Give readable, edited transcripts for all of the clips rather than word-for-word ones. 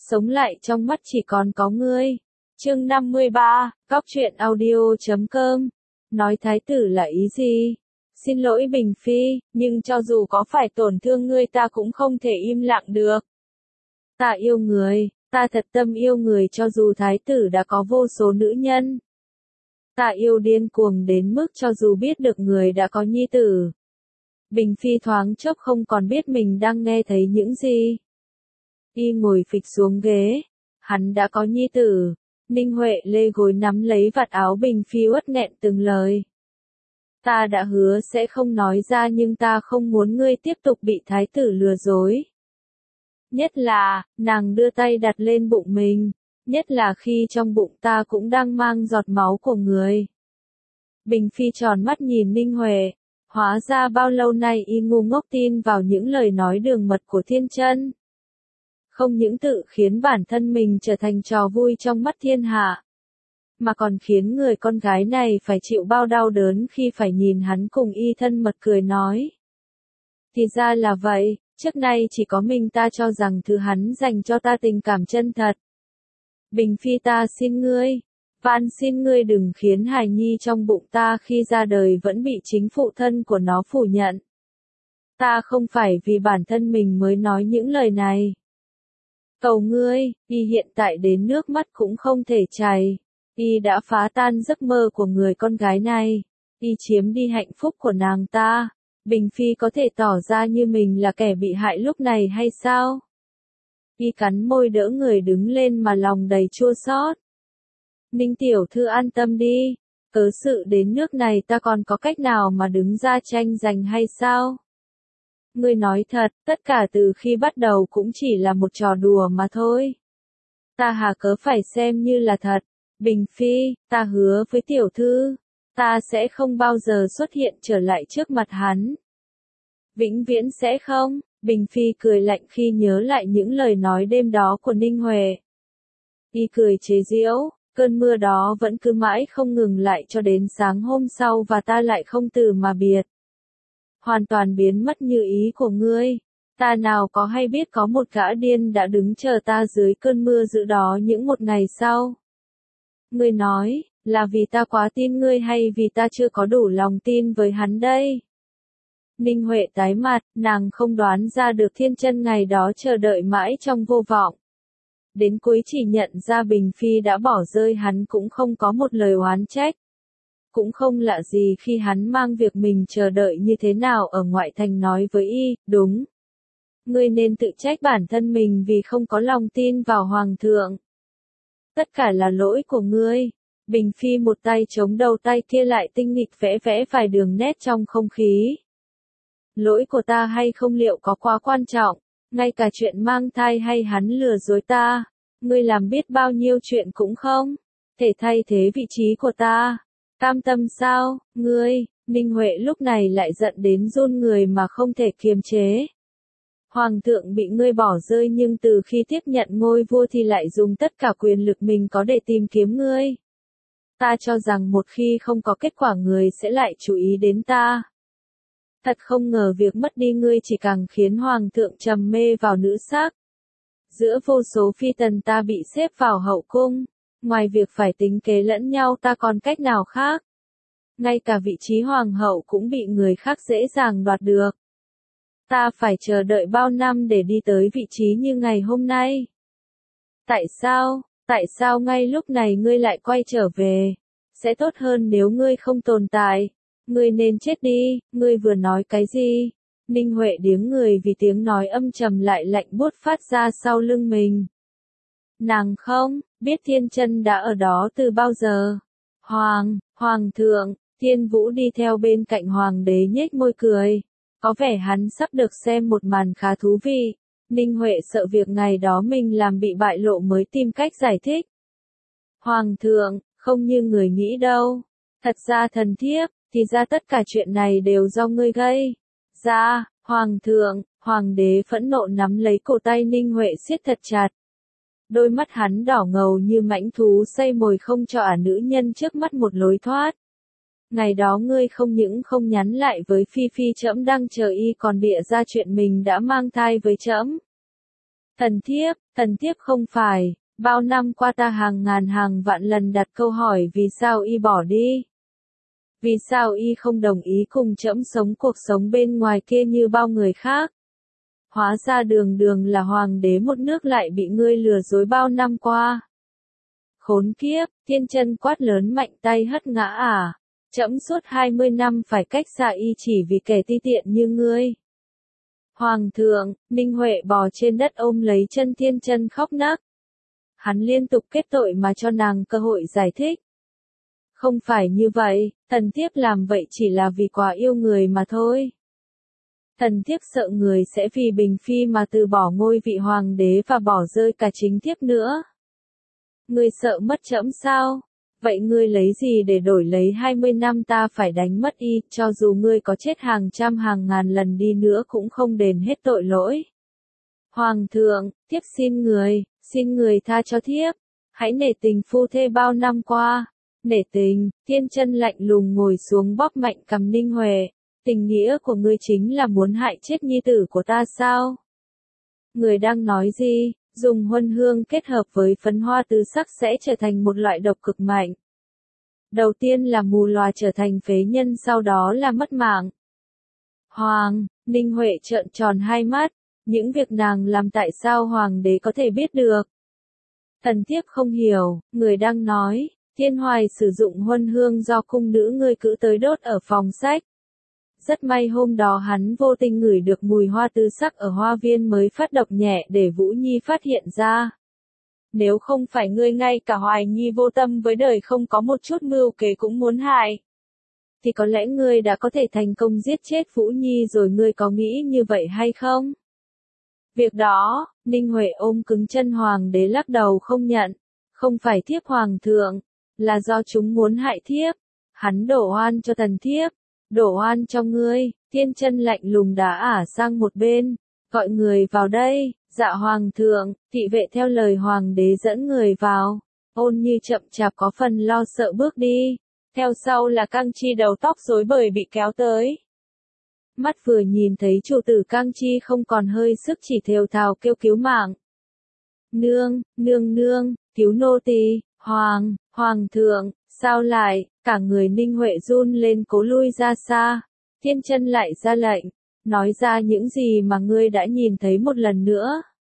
sống lại trong mắt chỉ còn có ngươi. Chương 53, Góc truyện audio.com. Nói thái tử là ý gì? Xin lỗi Bình Phi, nhưng cho dù có phải tổn thương ngươi ta cũng không thể im lặng được. Ta yêu người, ta thật tâm yêu người cho dù thái tử đã có vô số nữ nhân. Ta yêu điên cuồng đến mức cho dù biết được người đã có nhi tử. Bình Phi thoáng chốc không còn biết mình đang nghe thấy những gì. Y ngồi phịch xuống ghế. Hắn đã có nhi tử. Ninh Huệ lê gối nắm lấy vạt áo Bình Phi uất nghẹn từng lời. Ta đã hứa sẽ không nói ra nhưng ta không muốn ngươi tiếp tục bị thái tử lừa dối. Nhất là, nàng đưa tay đặt lên bụng mình. Nhất là khi trong bụng ta cũng đang mang giọt máu của người. Bình Phi tròn mắt nhìn Ninh Huệ. Hóa ra bao lâu nay y ngu ngốc tin vào những lời nói đường mật của Thiên Chân. Không những tự khiến bản thân mình trở thành trò vui trong mắt thiên hạ, mà còn khiến người con gái này phải chịu bao đau đớn khi phải nhìn hắn cùng y thân mật cười nói. Thì ra là vậy, trước nay chỉ có mình ta cho rằng thứ hắn dành cho ta tình cảm chân thật. Bình Phi ta xin ngươi, van xin ngươi đừng khiến hài nhi trong bụng ta khi ra đời vẫn bị chính phụ thân của nó phủ nhận. Ta không phải vì bản thân mình mới nói những lời này. Cầu ngươi, y hiện tại đến nước mắt cũng không thể chảy. Y đã phá tan giấc mơ của người con gái này. Y chiếm đi hạnh phúc của nàng ta. Bình Phi có thể tỏ ra như mình là kẻ bị hại lúc này hay sao? Y cắn môi đỡ người đứng lên mà lòng đầy chua xót. Ninh tiểu thư an tâm đi. Cớ sự đến nước này ta còn có cách nào mà đứng ra tranh giành hay sao? Ngươi nói thật, tất cả từ khi bắt đầu cũng chỉ là một trò đùa mà thôi. Ta hà cớ phải xem như là thật. Bình Phi, ta hứa với tiểu thư, ta sẽ không bao giờ xuất hiện trở lại trước mặt hắn. Vĩnh viễn sẽ không. Bình Phi cười lạnh khi nhớ lại những lời nói đêm đó của Ninh Huệ. Y cười chế giễu, cơn mưa đó vẫn cứ mãi không ngừng lại cho đến sáng hôm sau và ta lại không từ mà biệt. Hoàn toàn biến mất như ý của ngươi. Ta nào có hay biết có một gã điên đã đứng chờ ta dưới cơn mưa dữ đó những một ngày sau. Ngươi nói, là vì ta quá tin ngươi hay vì ta chưa có đủ lòng tin với hắn đây? Ninh Huệ tái mặt, nàng không đoán ra được Thiên Chân ngày đó chờ đợi mãi trong vô vọng. Đến cuối chỉ nhận ra Bình Phi đã bỏ rơi hắn cũng không có một lời oán trách. Cũng không lạ gì khi hắn mang việc mình chờ đợi như thế nào ở ngoại thành nói với y, đúng. Ngươi nên tự trách bản thân mình vì không có lòng tin vào Hoàng thượng. Tất cả là lỗi của ngươi. Bình Phi một tay chống đầu tay kia lại tinh nghịch vẽ vẽ vài đường nét trong không khí. Lỗi của ta hay không liệu có quá quan trọng, ngay cả chuyện mang thai hay hắn lừa dối ta, ngươi làm biết bao nhiêu chuyện cũng không thể thay thế vị trí của ta. Cam tâm sao, ngươi? Ninh Huệ lúc này lại giận đến run người mà không thể kiềm chế. Hoàng thượng bị ngươi bỏ rơi nhưng từ khi tiếp nhận ngôi vua thì lại dùng tất cả quyền lực mình có để tìm kiếm ngươi. Ta cho rằng một khi không có kết quả người sẽ lại chú ý đến ta. Thật không ngờ việc mất đi ngươi chỉ càng khiến Hoàng thượng trầm mê vào nữ sắc. Giữa vô số phi tần ta bị xếp vào hậu cung. Ngoài việc phải tính kế lẫn nhau ta còn cách nào khác. Ngay cả vị trí hoàng hậu cũng bị người khác dễ dàng đoạt được. Ta phải chờ đợi bao năm để đi tới vị trí như ngày hôm nay. Tại sao ngay lúc này ngươi lại quay trở về? Sẽ tốt hơn nếu ngươi không tồn tại. Ngươi nên chết đi, ngươi vừa nói cái gì? Ninh Huệ điếng người vì tiếng nói âm trầm lại lạnh buốt phát ra sau lưng mình. Nàng không biết Thiên Chân đã ở đó từ bao giờ. Hoàng thượng, Thiên Vũ đi theo bên cạnh hoàng đế nhếch môi cười. Có vẻ hắn sắp được xem một màn khá thú vị. Ninh Huệ sợ việc ngày đó mình làm bị bại lộ mới tìm cách giải thích. Hoàng thượng, không như người nghĩ đâu. Thật ra thần thiếp, thì ra tất cả chuyện này đều do ngươi gây ra. Hoàng thượng, hoàng đế phẫn nộ nắm lấy cổ tay Ninh Huệ siết thật chặt. Đôi mắt hắn đỏ ngầu như mãnh thú xây mồi không cho nữ nhân trước mắt một lối thoát. Ngày đó ngươi không những không nhắn lại với Phi Phi trẫm đang chờ y còn bịa ra chuyện mình đã mang thai với trẫm. Thần thiếp không phải, bao năm qua ta hàng ngàn hàng vạn lần đặt câu hỏi vì sao y bỏ đi. Vì sao y không đồng ý cùng trẫm sống cuộc sống bên ngoài kia như bao người khác. Hóa ra đường đường là hoàng đế một nước lại bị ngươi lừa dối bao năm qua. Khốn kiếp, Thiên Chân quát lớn mạnh tay hất ngã à. Trẫm suốt 20 năm phải cách xa y chỉ vì kẻ ti tiện như ngươi. Hoàng thượng, Ninh Huệ bò trên đất ôm lấy chân Thiên Chân khóc nấc. Hắn liên tục kết tội mà cho nàng cơ hội giải thích. Không phải như vậy, thần thiếp làm vậy chỉ là vì quá yêu người mà thôi. Thần thiếp sợ người sẽ vì Bình Phi mà từ bỏ ngôi vị hoàng đế và bỏ rơi cả chính thiếp nữa. Ngươi sợ mất trẫm sao? Vậy ngươi lấy gì để đổi lấy 20 năm ta phải đánh mất y, cho dù ngươi có chết hàng trăm hàng ngàn lần đi nữa cũng không đền hết tội lỗi. Hoàng thượng, thiếp xin người tha cho thiếp. Hãy nể tình phu thê bao năm qua. Nể tình, Thiên Chân lạnh lùng ngồi xuống bóp mạnh cằm Ninh Huệ. Tình nghĩa của ngươi chính là muốn hại chết nhi tử của ta sao? Người đang nói gì? Dùng huân hương kết hợp với phấn hoa tứ sắc sẽ trở thành một loại độc cực mạnh. Đầu tiên là mù lòa trở thành phế nhân, sau đó là mất mạng. Ninh Huệ trợn tròn hai mắt. Những việc nàng làm tại sao hoàng đế có thể biết được? Thần thiếp không hiểu, người đang nói. Thiên Hoài sử dụng huân hương do cung nữ ngươi cữ tới đốt ở phòng sách. Rất may hôm đó hắn vô tình ngửi được mùi hoa tứ sắc ở hoa viên mới phát độc nhẹ để Vũ Nhi phát hiện ra. Nếu không phải ngươi ngay cả Hoài Nhi vô tâm với đời không có một chút mưu kế cũng muốn hại, thì có lẽ ngươi đã có thể thành công giết chết Vũ Nhi rồi. Ngươi có nghĩ như vậy hay không? Việc đó, Ninh Huệ ôm cứng chân hoàng đế lắc đầu không nhận. Không phải thiếp hoàng thượng, là do chúng muốn hại thiếp. Hắn đổ oan cho thần thiếp. Đổ oan cho ngươi. Thiên Chân lạnh lùng đá ả sang một bên. Gọi người vào đây. Dạ hoàng thượng. Thị vệ theo lời hoàng đế dẫn người vào. Ôn Như chậm chạp có phần lo sợ bước đi. Theo sau là Cang Chi đầu tóc rối bời bị kéo tới. Mắt vừa nhìn thấy chủ tử Cang Chi không còn hơi sức chỉ thều thào kêu cứu mạng. Nương, cứu nô tỳ. Hoàng thượng, sao lại? Cả người Ninh Huệ run lên cố lui ra xa. Thiên Chân lại ra lệnh. Nói ra những gì mà ngươi đã nhìn thấy một lần nữa.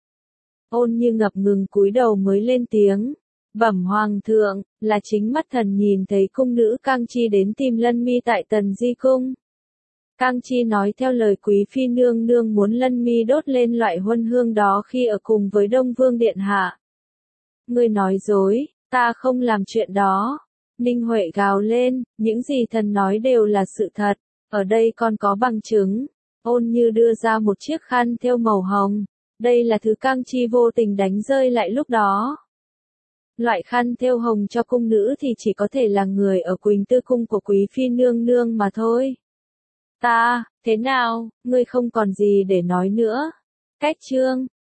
Ôn Như ngập ngừng cúi đầu mới lên tiếng. Bẩm hoàng thượng, là chính mắt thần nhìn thấy cung nữ Cang Chi đến tìm Lân Mi tại Tần Di Cung. Cang Chi nói theo lời quý phi nương nương muốn Lân Mi đốt lên loại huân hương đó khi ở cùng với Đông Vương điện hạ. Ngươi nói dối, ta không làm chuyện đó. Ninh Huệ gào lên, những gì thần nói đều là sự thật, ở đây còn có bằng chứng. Ôn Như đưa ra một chiếc khăn thêu màu hồng, đây là thứ Cang Chi vô tình đánh rơi lại lúc đó. Loại khăn thêu hồng cho cung nữ thì chỉ có thể là người ở Quỳnh Tư Cung của quý phi nương nương mà thôi. Thế nào, ngươi không còn gì để nói nữa. Cách chương